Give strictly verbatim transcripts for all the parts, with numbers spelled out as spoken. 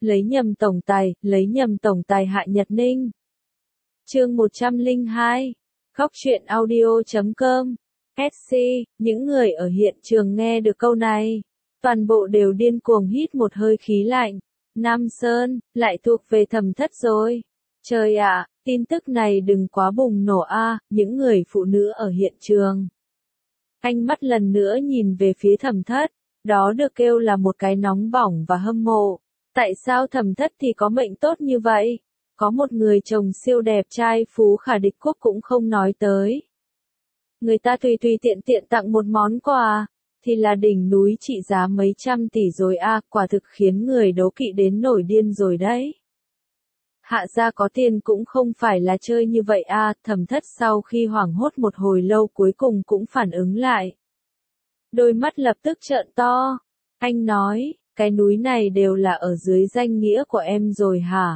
lấy nhầm tổng tài, lấy nhầm tổng tài Hạ Nhật Ninh. Chương một trăm lẻ hai, Góc truyện audio chấm com, ét xê, những người ở hiện trường nghe được câu này, toàn bộ đều điên cuồng hít một hơi khí lạnh. Nam Sơn, lại thuộc về Thẩm Thất rồi. Trời ạ, tin tức này đừng quá bùng nổ a, những người phụ nữ ở hiện trường. Ánh mắt lần nữa nhìn về phía Thẩm Thất, đó được kêu là một cái nóng bỏng và hâm mộ. Tại sao Thẩm Thất thì có mệnh tốt như vậy? Có một người chồng siêu đẹp trai phú khả địch quốc cũng không nói tới. Người ta tùy tùy tiện tiện tặng một món quà, thì là đỉnh núi trị giá mấy trăm tỷ rồi a, à, quả thực khiến người đố kỵ đến nổi điên rồi đấy. Hạ gia có tiền cũng không phải là chơi như vậy a, à, Thẩm Thất sau khi hoảng hốt một hồi lâu cuối cùng cũng phản ứng lại. Đôi mắt lập tức trợn to, anh nói, cái núi này đều là ở dưới danh nghĩa của em rồi hả?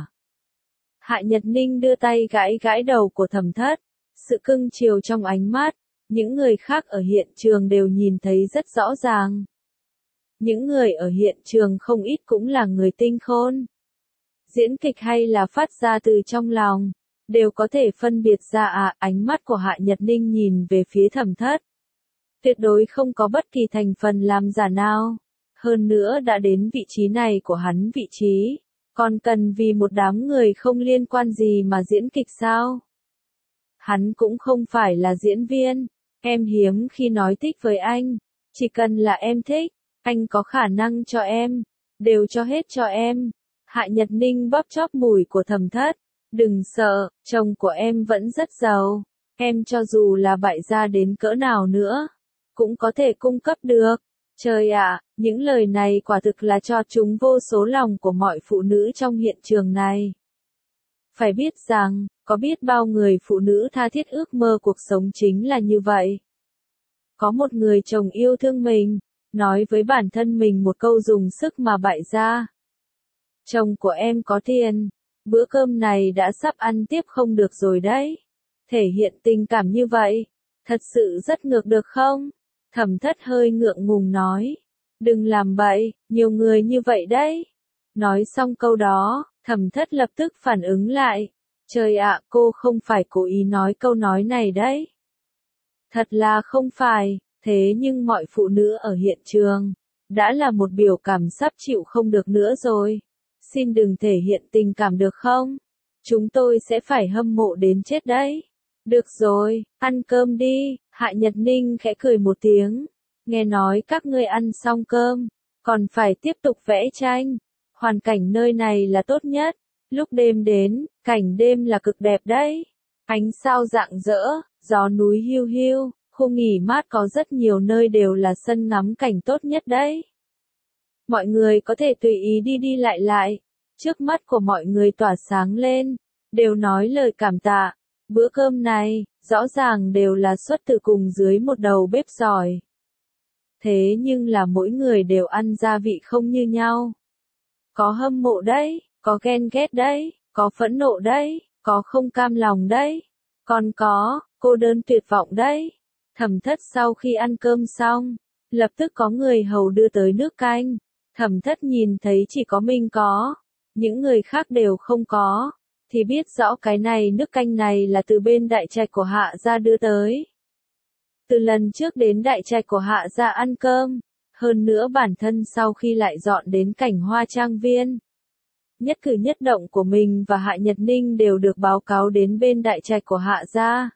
Hạ Nhật Ninh đưa tay gãi gãi đầu của Thẩm Thất, sự cưng chiều trong ánh mắt, những người khác ở hiện trường đều nhìn thấy rất rõ ràng. Những người ở hiện trường không ít cũng là người tinh khôn. Diễn kịch hay là phát ra từ trong lòng, đều có thể phân biệt ra à, ánh mắt của Hạ Nhật Ninh nhìn về phía Thẩm Thất. Tuyệt đối không có bất kỳ thành phần làm giả nào. Hơn nữa đã đến vị trí này của hắn vị trí, còn cần vì một đám người không liên quan gì mà diễn kịch sao? Hắn cũng không phải là diễn viên, em hiếm khi nói thích với anh, chỉ cần là em thích, anh có khả năng cho em, đều cho hết cho em. Hạ Nhật Ninh bóp chóp mũi của Thẩm Thất, đừng sợ, chồng của em vẫn rất giàu, em cho dù là bại gia đến cỡ nào nữa, cũng có thể cung cấp được. Trời ạ, những lời này quả thực là cho chúng vô số lòng của mọi phụ nữ trong hiện trường này. Phải biết rằng, có biết bao người phụ nữ tha thiết ước mơ cuộc sống chính là như vậy. Có một người chồng yêu thương mình, nói với bản thân mình một câu dùng sức mà bại gia. Chồng của em có tiền, bữa cơm này đã sắp ăn tiếp không được rồi đấy. Thể hiện tình cảm như vậy, thật sự rất ngược được không? Thẩm Thất hơi ngượng ngùng nói, đừng làm bậy, nhiều người như vậy đấy. Nói xong câu đó, Thẩm Thất lập tức phản ứng lại, trời ạ, cô không phải cố ý nói câu nói này đấy. Thật là không phải, thế nhưng mọi phụ nữ ở hiện trường, đã là một biểu cảm sắp chịu không được nữa rồi. Xin đừng thể hiện tình cảm được không? Chúng tôi sẽ phải hâm mộ đến chết đấy. Được rồi, ăn cơm đi, Hạ Nhật Ninh khẽ cười một tiếng. Nghe nói các ngươi ăn xong cơm, còn phải tiếp tục vẽ tranh. Hoàn cảnh nơi này là tốt nhất. Lúc đêm đến, cảnh đêm là cực đẹp đấy. Ánh sao rạng rỡ, gió núi hiu hiu, khu nghỉ mát có rất nhiều nơi đều là sân ngắm cảnh tốt nhất đấy. Mọi người có thể tùy ý đi đi lại lại. Trước mắt của mọi người tỏa sáng lên, đều nói lời cảm tạ. Bữa cơm này, rõ ràng đều là xuất từ cùng dưới một đầu bếp giỏi. Thế nhưng là mỗi người đều ăn gia vị không như nhau. Có hâm mộ đấy, có ghen ghét đấy, có phẫn nộ đấy, có không cam lòng đấy, còn có, cô đơn tuyệt vọng đấy. Thẩm Thất sau khi ăn cơm xong, lập tức có người hầu đưa tới nước canh. Thẩm Thất nhìn thấy chỉ có mình có, những người khác đều không có. Thì biết rõ cái này nước canh này là từ bên đại trạch của Hạ gia đưa tới. Từ lần trước đến đại trạch của Hạ gia ăn cơm, hơn nữa bản thân sau khi lại dọn đến cảnh hoa trang viên. Nhất cử nhất động của mình và Hạ Nhật Ninh đều được báo cáo đến bên đại trạch của Hạ gia.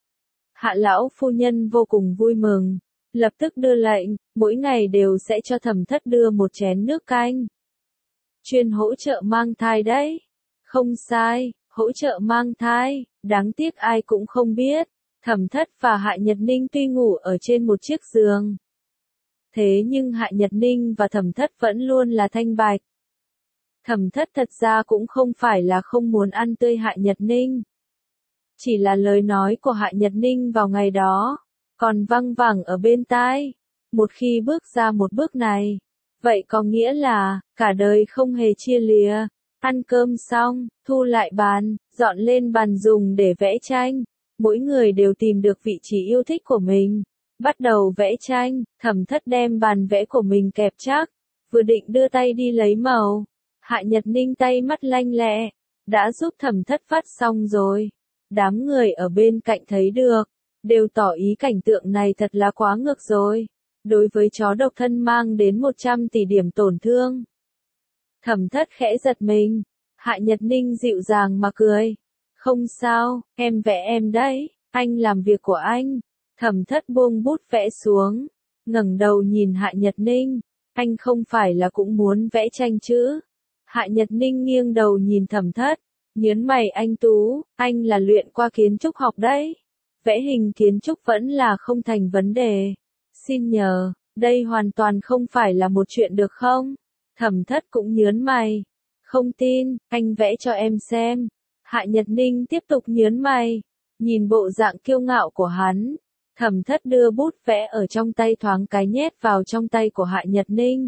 Hạ lão phu nhân vô cùng vui mừng, lập tức đưa lệnh, mỗi ngày đều sẽ cho Thẩm Thất đưa một chén nước canh. Chuyên hỗ trợ mang thai đấy. Không sai, hỗ trợ mang thai, đáng tiếc ai cũng không biết. Thẩm Thất và Hạ Nhật Ninh tuy ngủ ở trên một chiếc giường. Thế nhưng Hạ Nhật Ninh và Thẩm Thất vẫn luôn là thanh bạch. Thẩm Thất thật ra cũng không phải là không muốn ăn tươi Hạ Nhật Ninh. Chỉ là lời nói của Hạ Nhật Ninh vào ngày đó, còn văng vẳng ở bên tai. Một khi bước ra một bước này, vậy có nghĩa là, cả đời không hề chia lìa. Ăn cơm xong, thu lại bàn, dọn lên bàn dùng để vẽ tranh. Mỗi người đều tìm được vị trí yêu thích của mình. Bắt đầu vẽ tranh, Thẩm Thất đem bàn vẽ của mình kẹp chắc. Vừa định đưa tay đi lấy màu. Hạ Nhật Ninh tay mắt lanh lẹ, đã giúp Thẩm Thất phát xong rồi. Đám người ở bên cạnh thấy được, đều tỏ ý cảnh tượng này thật là quá ngược rồi. Đối với chó độc thân mang đến một trăm tỷ điểm tổn thương. Thẩm Thất khẽ giật mình, Hạ Nhật Ninh dịu dàng mà cười. Không sao, em vẽ em đấy, anh làm việc của anh. Thẩm Thất buông bút vẽ xuống, ngẩng đầu nhìn Hạ Nhật Ninh, anh không phải là cũng muốn vẽ tranh chứ? Hạ Nhật Ninh nghiêng đầu nhìn Thẩm Thất, nhớn mày anh Tú, anh là luyện qua kiến trúc học đấy. Vẽ hình kiến trúc vẫn là không thành vấn đề. Xin nhờ, đây hoàn toàn không phải là một chuyện được không? Thẩm Thất cũng nhớn mày. Không tin, anh vẽ cho em xem. Hạ Nhật Ninh tiếp tục nhớn mày, nhìn bộ dạng kiêu ngạo của hắn. Thẩm Thất đưa bút vẽ ở trong tay thoáng cái nhét vào trong tay của Hạ Nhật Ninh.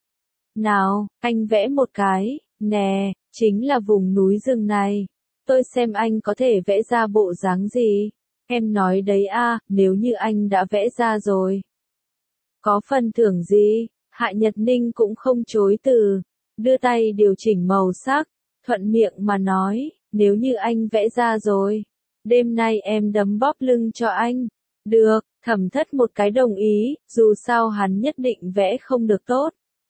Nào, anh vẽ một cái, nè, chính là vùng núi rừng này. Tôi xem anh có thể vẽ ra bộ dáng gì. Em nói đấy a, nếu như anh đã vẽ ra rồi. Có phần thưởng gì? Hạ Nhật Ninh cũng không chối từ, đưa tay điều chỉnh màu sắc, thuận miệng mà nói, nếu như anh vẽ ra rồi, đêm nay em đấm bóp lưng cho anh. Được, Thẩm Thất một cái đồng ý, dù sao hắn nhất định vẽ không được tốt.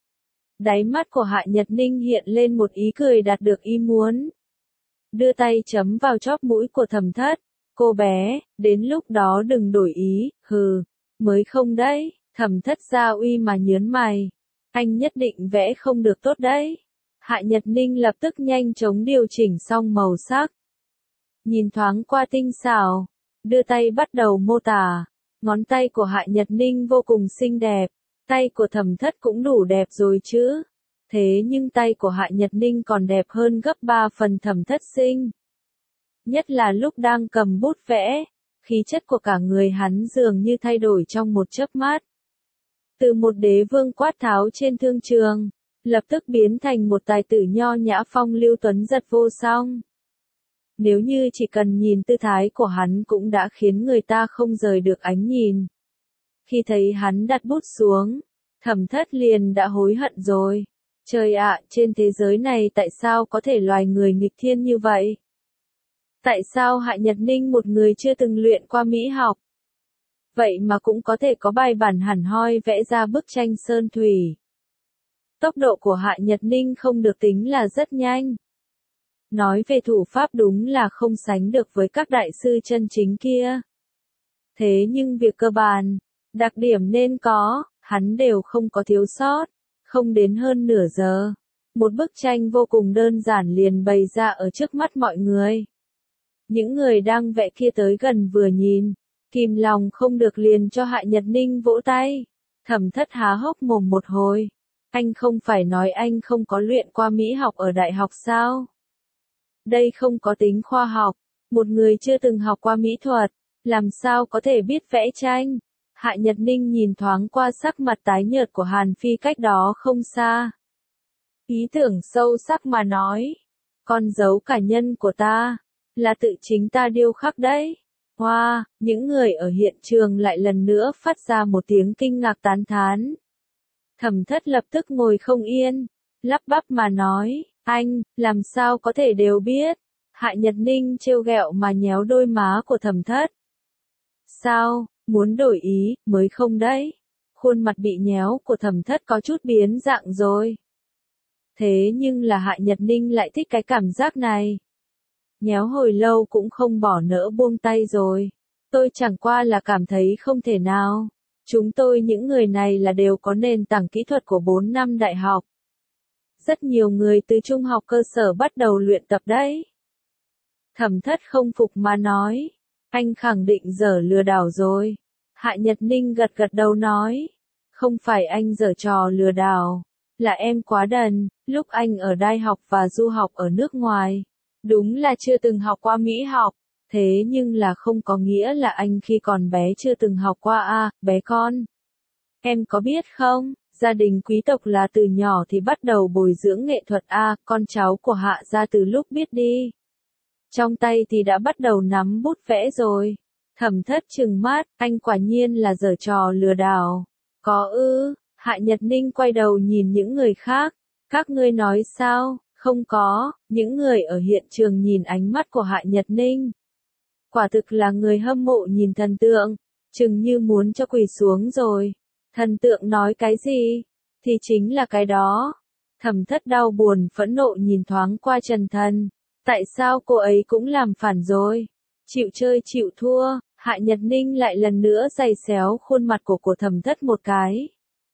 Đáy mắt của Hạ Nhật Ninh hiện lên một ý cười đạt được ý muốn. Đưa tay chấm vào chóp mũi của Thẩm Thất. Cô bé, đến lúc đó đừng đổi ý, hừ, mới không đấy. Thẩm Thất gia uy mà nhớn mày. Anh nhất định vẽ không được tốt đấy. Hạ Nhật Ninh lập tức nhanh chóng điều chỉnh xong màu sắc. Nhìn thoáng qua tinh xảo, đưa tay bắt đầu mô tả. Ngón tay của Hạ Nhật Ninh vô cùng xinh đẹp. Tay của Thẩm Thất cũng đủ đẹp rồi chứ. Thế nhưng tay của Hạ Nhật Ninh còn đẹp hơn gấp ba phần Thẩm Thất xinh. Nhất là lúc đang cầm bút vẽ, khí chất của cả người hắn dường như thay đổi trong một chớp mắt. Từ một đế vương quát tháo trên thương trường, lập tức biến thành một tài tử nho nhã phong lưu tuấn giật vô song. Nếu như chỉ cần nhìn tư thái của hắn cũng đã khiến người ta không rời được ánh nhìn. Khi thấy hắn đặt bút xuống, Thẩm Thất liền đã hối hận rồi. Trời ạ, trên thế giới này tại sao có thể loài người nghịch thiên như vậy? Tại sao Hạ Nhật Ninh một người chưa từng luyện qua mỹ học? Vậy mà cũng có thể có bài bản hẳn hoi vẽ ra bức tranh sơn thủy. Tốc độ của Hạ Nhật Ninh không được tính là rất nhanh. Nói về thủ pháp đúng là không sánh được với các đại sư chân chính kia. Thế nhưng việc cơ bản, đặc điểm nên có, hắn đều không có thiếu sót. Không đến hơn nửa giờ, một bức tranh vô cùng đơn giản liền bày ra ở trước mắt mọi người. Những người đang vẽ kia tới gần vừa nhìn, kìm lòng không được liền cho Hạ Nhật Ninh vỗ tay. Thẩm Thất há hốc mồm một hồi. Anh không phải nói anh không có luyện qua mỹ học ở đại học sao? Đây không có tính khoa học. Một người chưa từng học qua mỹ thuật, làm sao có thể biết vẽ tranh? Hạ Nhật Ninh nhìn thoáng qua sắc mặt tái nhợt của Hàn Phi cách đó không xa. Ý tưởng sâu sắc mà nói. Con dấu cá nhân của ta, là tự chính ta điêu khắc đấy. Hoa, wow, những người ở hiện trường lại lần nữa phát ra một tiếng kinh ngạc tán thán. Thẩm Thất lập tức ngồi không yên, lắp bắp mà nói, anh, làm sao có thể đều biết. Hạ Nhật Ninh trêu ghẹo mà nhéo đôi má của Thẩm Thất. Sao, muốn đổi ý, mới không đấy. Khuôn mặt bị nhéo của Thẩm Thất có chút biến dạng rồi. Thế nhưng là Hạ Nhật Ninh lại thích cái cảm giác này. Nhéo hồi lâu cũng không bỏ nỡ buông tay rồi. Tôi chẳng qua là cảm thấy không thể nào. Chúng tôi những người này là đều có nền tảng kỹ thuật của bốn năm đại học. Rất nhiều người từ trung học cơ sở bắt đầu luyện tập đấy. Thẩm Thất không phục mà nói. Anh khẳng định dở lừa đảo rồi. Hạ Nhật Ninh gật gật đầu nói. Không phải anh dở trò lừa đảo. Là em quá đần, lúc anh ở đại học và du học ở nước ngoài. Đúng là chưa từng học qua mỹ học. Thế nhưng là không có nghĩa là anh khi còn bé chưa từng học qua a, à, bé con. Em có biết không, gia đình quý tộc là từ nhỏ thì bắt đầu bồi dưỡng nghệ thuật a, à, con cháu của Hạ gia từ lúc biết đi. Trong tay thì đã bắt đầu nắm bút vẽ rồi. Thẩm Thất trừng mắt, anh quả nhiên là giở trò lừa đảo. Có ư, Hạ Nhật Ninh quay đầu nhìn những người khác. Các ngươi nói sao? Không có, những người ở hiện trường nhìn ánh mắt của Hạ Nhật Ninh. Quả thực là người hâm mộ nhìn thần tượng, chừng như muốn cho quỳ xuống rồi. Thần tượng nói cái gì? Thì chính là cái đó. Thẩm Thất đau buồn phẫn nộ nhìn thoáng qua Trần Thần. Tại sao cô ấy cũng làm phản rồi? Chịu chơi chịu thua, Hạ Nhật Ninh lại lần nữa giày xéo khuôn mặt của của Thẩm Thất một cái.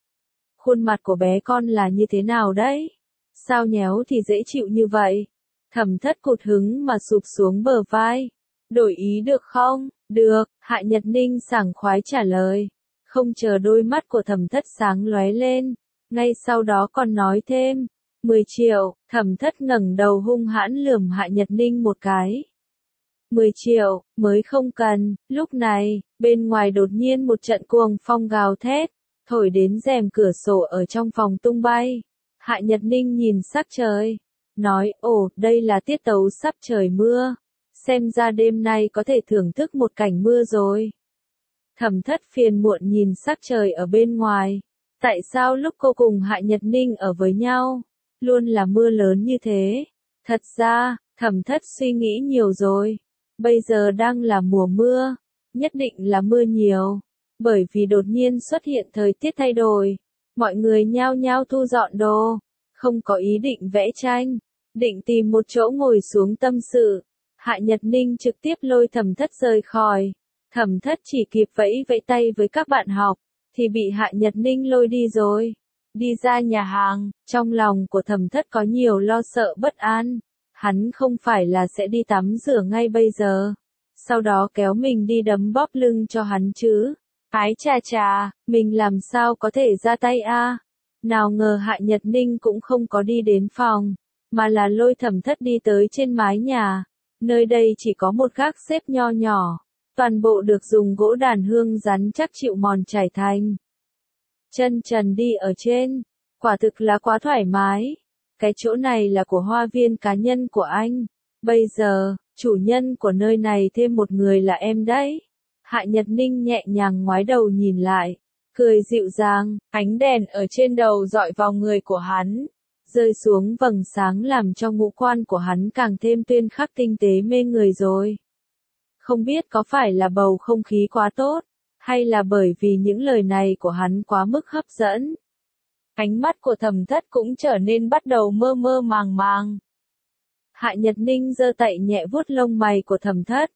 Khuôn mặt của bé con là như thế nào đấy? Sao nhéo thì dễ chịu như vậy? Thẩm Thất cụt hứng mà sụp xuống bờ vai. Đổi ý được không? Được, Hạ Nhật Ninh sảng khoái trả lời. Không chờ đôi mắt của Thẩm Thất sáng lóe lên. Ngay sau đó còn nói thêm. mười triệu, Thẩm Thất ngẩng đầu hung hãn lườm Hạ Nhật Ninh một cái. mười triệu, mới không cần. Lúc này, bên ngoài đột nhiên một trận cuồng phong gào thét, thổi đến rèm cửa sổ ở trong phòng tung bay. Hạ Nhật Ninh nhìn sắc trời, nói, ồ, đây là tiết tấu sắp trời mưa. Xem ra đêm nay có thể thưởng thức một cảnh mưa rồi. Thẩm Thất phiền muộn nhìn sắc trời ở bên ngoài. Tại sao lúc cô cùng Hạ Nhật Ninh ở với nhau, luôn là mưa lớn như thế? Thật ra, Thẩm Thất suy nghĩ nhiều rồi. Bây giờ đang là mùa mưa, nhất định là mưa nhiều. Bởi vì đột nhiên xuất hiện thời tiết thay đổi. Mọi người nhao nhao thu dọn đồ. Không có ý định vẽ tranh. Định tìm một chỗ ngồi xuống tâm sự. Hạ Nhật Ninh trực tiếp lôi Thẩm Thất rời khỏi. Thẩm Thất chỉ kịp vẫy vẫy tay với các bạn học, thì bị Hạ Nhật Ninh lôi đi rồi. Đi ra nhà hàng, trong lòng của Thẩm Thất có nhiều lo sợ bất an. Hắn không phải là sẽ đi tắm rửa ngay bây giờ. Sau đó kéo mình đi đấm bóp lưng cho hắn chứ. Ái chà chà, mình làm sao có thể ra tay a? Nào ngờ Hạ Nhật Ninh cũng không có đi đến phòng, mà là lôi Thẩm Thất đi tới trên mái nhà. Nơi đây chỉ có một gác xếp nho nhỏ, toàn bộ được dùng gỗ đàn hương rắn chắc chịu mòn trải thành. Chân trần đi ở trên, quả thực là quá thoải mái. Cái chỗ này là của hoa viên cá nhân của anh. Bây giờ, chủ nhân của nơi này thêm một người là em đấy. Hạ Nhật Ninh nhẹ nhàng ngoái đầu nhìn lại, cười dịu dàng, ánh đèn ở trên đầu dọi vào người của hắn, rơi xuống vầng sáng làm cho ngũ quan của hắn càng thêm tuyên khắc tinh tế mê người rồi. Không biết có phải là bầu không khí quá tốt, hay là bởi vì những lời này của hắn quá mức hấp dẫn. Ánh mắt của Thẩm Thất cũng trở nên bắt đầu mơ mơ màng màng. Hạ Nhật Ninh giơ tay nhẹ vuốt lông mày của Thẩm Thất.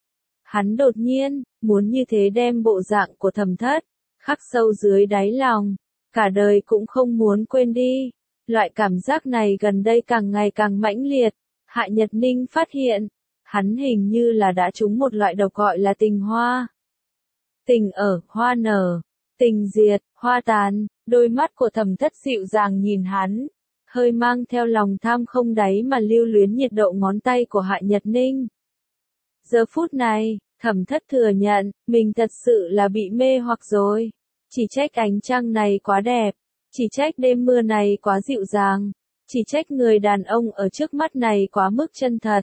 Hắn đột nhiên, muốn như thế đem bộ dạng của Thẩm Thất, khắc sâu dưới đáy lòng, cả đời cũng không muốn quên đi. Loại cảm giác này gần đây càng ngày càng mãnh liệt. Hạ Nhật Ninh phát hiện, hắn hình như là đã trúng một loại độc gọi là tình hoa. Tình ở, hoa nở, tình diệt, hoa tàn. Đôi mắt của Thẩm Thất dịu dàng nhìn hắn, hơi mang theo lòng tham không đáy mà lưu luyến nhiệt độ ngón tay của Hạ Nhật Ninh. Giờ phút này, Thẩm Thất thừa nhận, mình thật sự là bị mê hoặc rồi. Chỉ trách ánh trăng này quá đẹp, chỉ trách đêm mưa này quá dịu dàng, chỉ trách người đàn ông ở trước mắt này quá mức chân thật.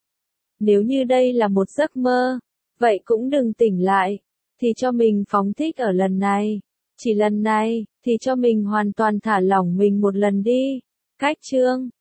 Nếu như đây là một giấc mơ, vậy cũng đừng tỉnh lại, thì cho mình phóng thích ở lần này. Chỉ lần này, thì cho mình hoàn toàn thả lỏng mình một lần đi. Cách chương